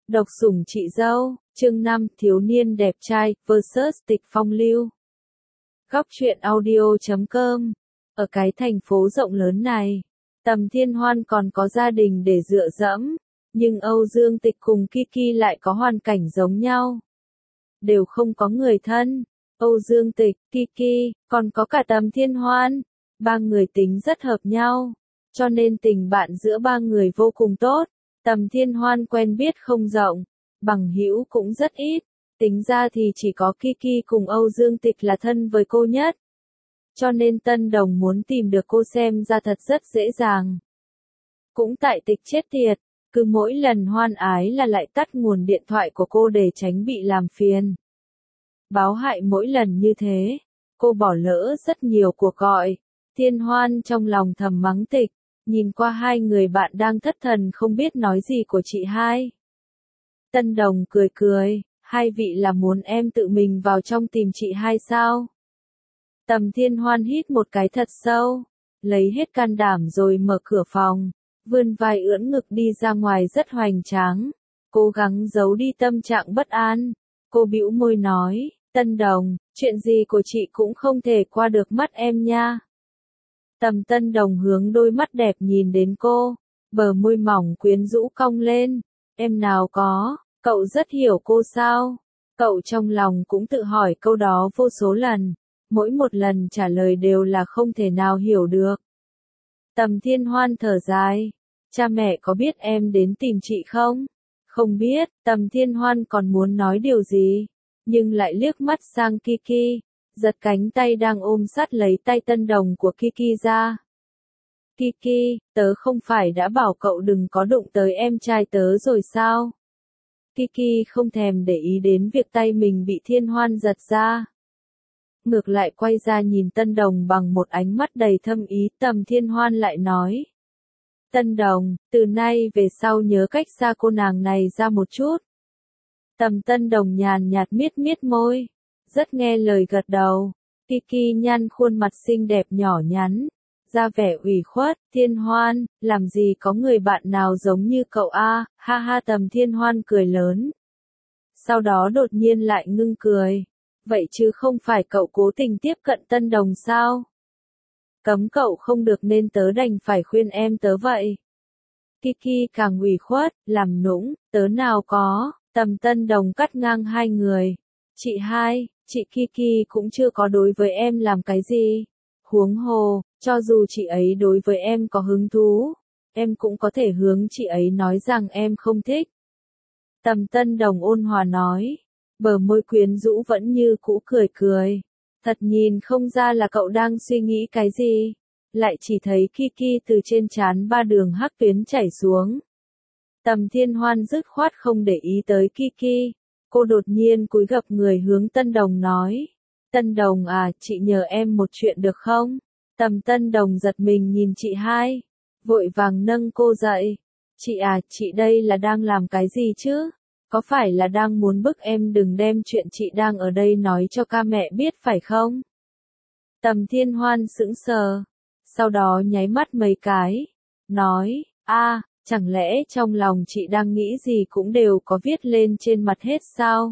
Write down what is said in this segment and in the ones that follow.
Độc sủng chị dâu, chương 5, thiếu niên đẹp trai vs tịch phong lưu. Góc truyện audio.com. Ở cái thành phố rộng lớn này, Tầm Thiên Hoan còn có gia đình để dựa dẫm, nhưng Âu Dương Tịch cùng Kiki lại có hoàn cảnh giống nhau. Đều không có người thân, Âu Dương Tịch, Kiki, còn có cả Tầm Thiên Hoan. Ba người tính rất hợp nhau, cho nên tình bạn giữa ba người vô cùng tốt. Tầm Thiên Hoan quen biết không rộng, bằng hữu cũng rất ít, tính ra thì chỉ có Kiki cùng Âu Dương Tịch là thân với cô nhất. Cho nên Tân Đồng muốn tìm được cô xem ra thật rất dễ dàng. Cũng tại Tịch chết tiệt, cứ mỗi lần hoan ái là lại tắt nguồn điện thoại của cô để tránh bị làm phiền. Báo hại mỗi lần như thế, cô bỏ lỡ rất nhiều cuộc gọi. Thiên Hoan trong lòng thầm mắng Tịch, nhìn qua hai người bạn đang thất thần không biết nói gì của chị hai. Tân Đồng cười cười, hai vị là muốn em tự mình vào trong tìm chị hai sao? Tầm Thiên Hoan hít một cái thật sâu, lấy hết can đảm rồi mở cửa phòng, vươn vai ưỡn ngực đi ra ngoài rất hoành tráng, cố gắng giấu đi tâm trạng bất an. Cô bĩu môi nói, Tân Đồng, chuyện gì của chị cũng không thể qua được mắt em nha. Tân Đồng hướng đôi mắt đẹp nhìn đến cô, bờ môi mỏng quyến rũ cong lên. Em nào có, cậu rất hiểu cô sao? Cậu trong lòng cũng tự hỏi câu đó vô số lần, mỗi một lần trả lời đều là không thể nào hiểu được. Tầm Thiên Hoan thở dài, cha mẹ có biết em đến tìm chị không? Không biết. Tầm Thiên Hoan còn muốn nói điều gì, nhưng lại liếc mắt sang Kiki, giật cánh tay đang ôm sát lấy tay Tân Đồng của Kiki ra. Kiki, tớ không phải đã bảo cậu đừng có đụng tới em trai tớ rồi sao? Kiki không thèm để ý đến việc tay mình bị Thiên Hoan giật ra. Ngược lại quay ra nhìn Tân Đồng bằng một ánh mắt đầy thâm ý. Tầm Thiên Hoan lại nói, Tân Đồng, từ nay về sau nhớ cách xa cô nàng này ra một chút. Tân Đồng nhàn nhạt miết miết môi, rất nghe lời gật đầu. Kiki nhăn khuôn mặt xinh đẹp nhỏ nhắn, ra vẻ ủy khuất. Thiên Hoan, làm gì có người bạn nào giống như cậu a? Ha ha. Tầm Thiên Hoan cười lớn, sau đó đột nhiên lại ngưng cười. Vậy chứ không phải cậu cố tình tiếp cận Tân Đồng sao? Cấm cậu không được nên tớ đành phải khuyên em tớ vậy. Kiki càng ủy khuất, làm nũng, tớ nào có. Tân Đồng cắt ngang hai người. Chị hai, chị Kiki cũng chưa có đối với em làm cái gì. Huống hồ, cho dù chị ấy đối với em có hứng thú, em cũng có thể hướng chị ấy nói rằng em không thích. Tân Đồng ôn hòa nói, bờ môi quyến rũ vẫn như cũ cười cười. Thật nhìn không ra là cậu đang suy nghĩ cái gì. Lại chỉ thấy Kiki từ trên trán ba đường hắc tuyến chảy xuống. Tầm Thiên Hoan dứt khoát không để ý tới Kiki. Cô đột nhiên cúi gập người hướng Tân Đồng nói, Tân Đồng à, chị nhờ em một chuyện được không? Tân Đồng giật mình nhìn chị hai, vội vàng nâng cô dậy. Chị à, chị đây là đang làm cái gì chứ? Có phải là đang muốn bức em đừng đem chuyện chị đang ở đây nói cho ca mẹ biết phải không? Tầm Thiên Hoan sững sờ, sau đó nháy mắt mấy cái, nói, chẳng lẽ trong lòng chị đang nghĩ gì cũng đều có viết lên trên mặt hết sao?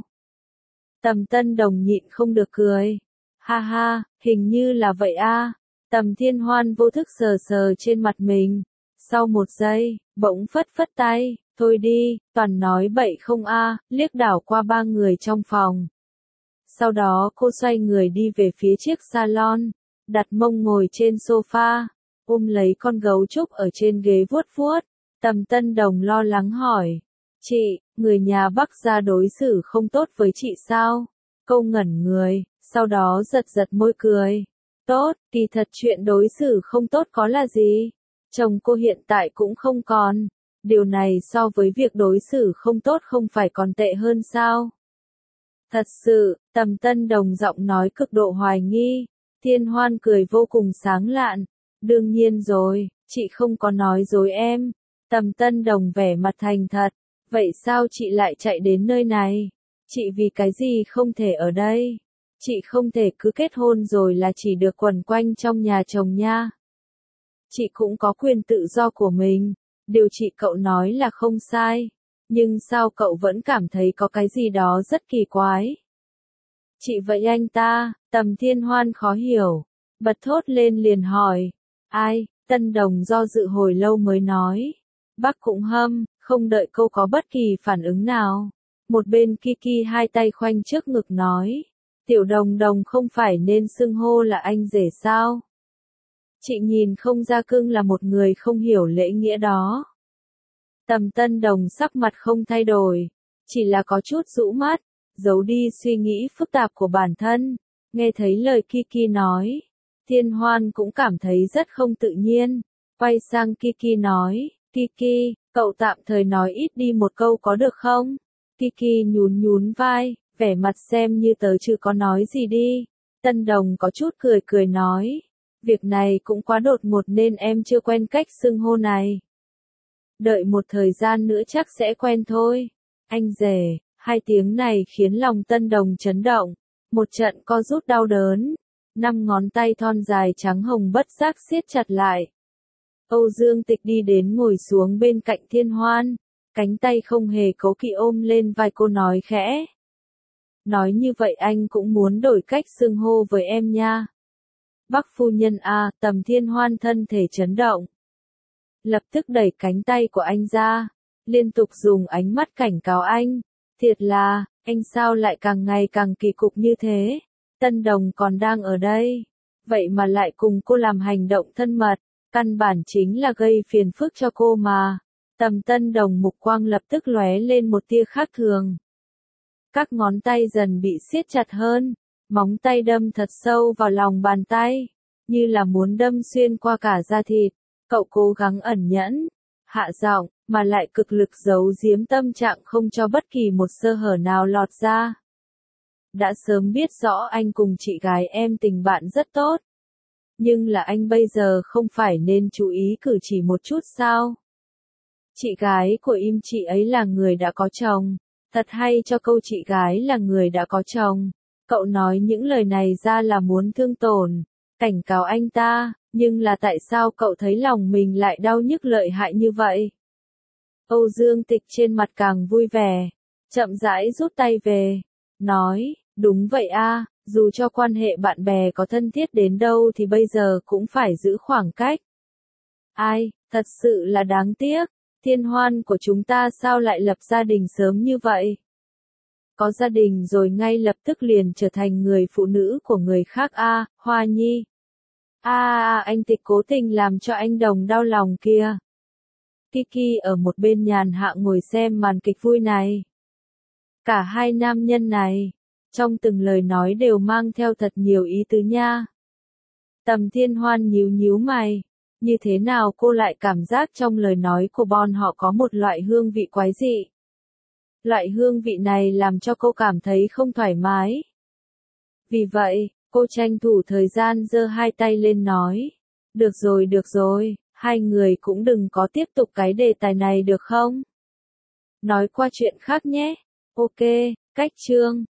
Tân Đồng nhịn không được cười, ha ha, hình như là vậy a. Tầm Thiên Hoan vô thức sờ sờ trên mặt mình, sau một giây, bỗng phất phất tay, thôi đi, toàn nói bậy không a. Liếc đảo qua ba người trong phòng. Sau đó cô xoay người đi về phía chiếc salon, đặt mông ngồi trên sofa, ôm lấy con gấu trúc ở trên ghế vuốt vuốt. Tân Đồng lo lắng hỏi, chị, người nhà Bắc gia đối xử không tốt với chị sao? Cô ngẩn người, sau đó giật giật môi cười. Tốt, kỳ thật chuyện đối xử không tốt có là gì? Chồng cô hiện tại cũng không còn. Điều này so với việc đối xử không tốt không phải còn tệ hơn sao? Thật sự, Tân Đồng giọng nói cực độ hoài nghi. Thiên Hoan cười vô cùng sáng lạn. Đương nhiên rồi, chị không có nói dối em. Tân Đồng vẻ mặt thành thật. Vậy sao chị lại chạy đến nơi này? Chị vì cái gì không thể ở đây? Chị không thể cứ kết hôn rồi là chỉ được quẩn quanh trong nhà chồng nha. Chị cũng có quyền tự do của mình. Điều chị cậu nói là không sai. Nhưng sao cậu vẫn cảm thấy có cái gì đó rất kỳ quái? Chị vậy anh ta, Tầm Thiên Hoan khó hiểu, bật thốt lên liền hỏi. Ai? Tân Đồng do dự hồi lâu mới nói. Bác cũng hâm, không đợi cô có bất kỳ phản ứng nào. Một bên Kiki hai tay khoanh trước ngực nói. Tiểu Đồng Đồng không phải nên xưng hô là anh rể sao? Chị nhìn không ra cưng là một người không hiểu lễ nghĩa đó. Tầm Tân Đồng sắc mặt không thay đổi, chỉ là có chút rũ mắt, giấu đi suy nghĩ phức tạp của bản thân. Nghe thấy lời Kiki nói, Thiên Hoan cũng cảm thấy rất không tự nhiên, quay sang Kiki nói, Kiki, cậu tạm thời nói ít đi một câu có được không? Kiki nhún nhún vai, vẻ mặt xem như tớ chưa có nói gì đi. Tân Đồng có chút cười cười nói, việc này cũng quá đột ngột nên em chưa quen cách xưng hô này. Đợi một thời gian nữa chắc sẽ quen thôi. Anh rể, hai tiếng này khiến lòng Tân Đồng chấn động. Một trận co rút đau đớn. 5 ngón tay thon dài trắng hồng bất giác siết chặt lại. Âu Dương Tịch đi đến ngồi xuống bên cạnh Thiên Hoan. Cánh tay không hề cố kỵ ôm lên vai cô nói khẽ. Nói như vậy anh cũng muốn đổi cách xưng hô với em nha. Bác phu nhân à, Tầm Thiên Hoan thân thể chấn động. Lập tức đẩy cánh tay của anh ra, liên tục dùng ánh mắt cảnh cáo anh. Thiệt là, anh sao lại càng ngày càng kỳ cục như thế? Tân Đồng còn đang ở đây, vậy mà lại cùng cô làm hành động thân mật, căn bản chính là gây phiền phức cho cô mà. Tầm Tân Đồng mục quang lập tức lóe lên một tia khác thường. Các ngón tay dần bị siết chặt hơn, móng tay đâm thật sâu vào lòng bàn tay, như là muốn đâm xuyên qua cả da thịt. Cậu cố gắng ẩn nhẫn, hạ giọng, mà lại cực lực giấu giếm tâm trạng không cho bất kỳ một sơ hở nào lọt ra. Đã sớm biết rõ anh cùng chị gái em tình bạn rất tốt. Nhưng là anh bây giờ không phải nên chú ý cử chỉ một chút sao? Chị gái của im chị ấy là người đã có chồng. Thật hay cho câu chị gái là người đã có chồng. Cậu nói những lời này ra là muốn thương tổn, cảnh cáo anh ta. Nhưng là tại sao cậu thấy lòng mình lại đau nhức lợi hại như vậy? Âu Dương Tịch trên mặt càng vui vẻ, chậm rãi rút tay về, nói, đúng vậy a, dù cho quan hệ bạn bè có thân thiết đến đâu thì bây giờ cũng phải giữ khoảng cách. Ai, thật sự là đáng tiếc, Thiên Hoan của chúng ta sao lại lập gia đình sớm như vậy? Có gia đình rồi ngay lập tức liền trở thành người phụ nữ của người khác a, Hoa Nhi. Anh Tịch cố tình làm cho anh Đồng đau lòng kia. Kiki ở một bên nhàn hạ ngồi xem màn kịch vui này. Cả hai nam nhân này, trong từng lời nói đều mang theo thật nhiều ý tứ nha. Tầm Thiên Hoan nhíu nhíu mày, như thế nào cô lại cảm giác trong lời nói của bọn họ có một loại hương vị quái dị. Loại hương vị này làm cho cô cảm thấy không thoải mái. Vì vậy, cô tranh thủ thời gian giơ hai tay lên nói. Được rồi, hai người cũng đừng có tiếp tục cái đề tài này được không? Nói qua chuyện khác nhé. Ok, cách chương.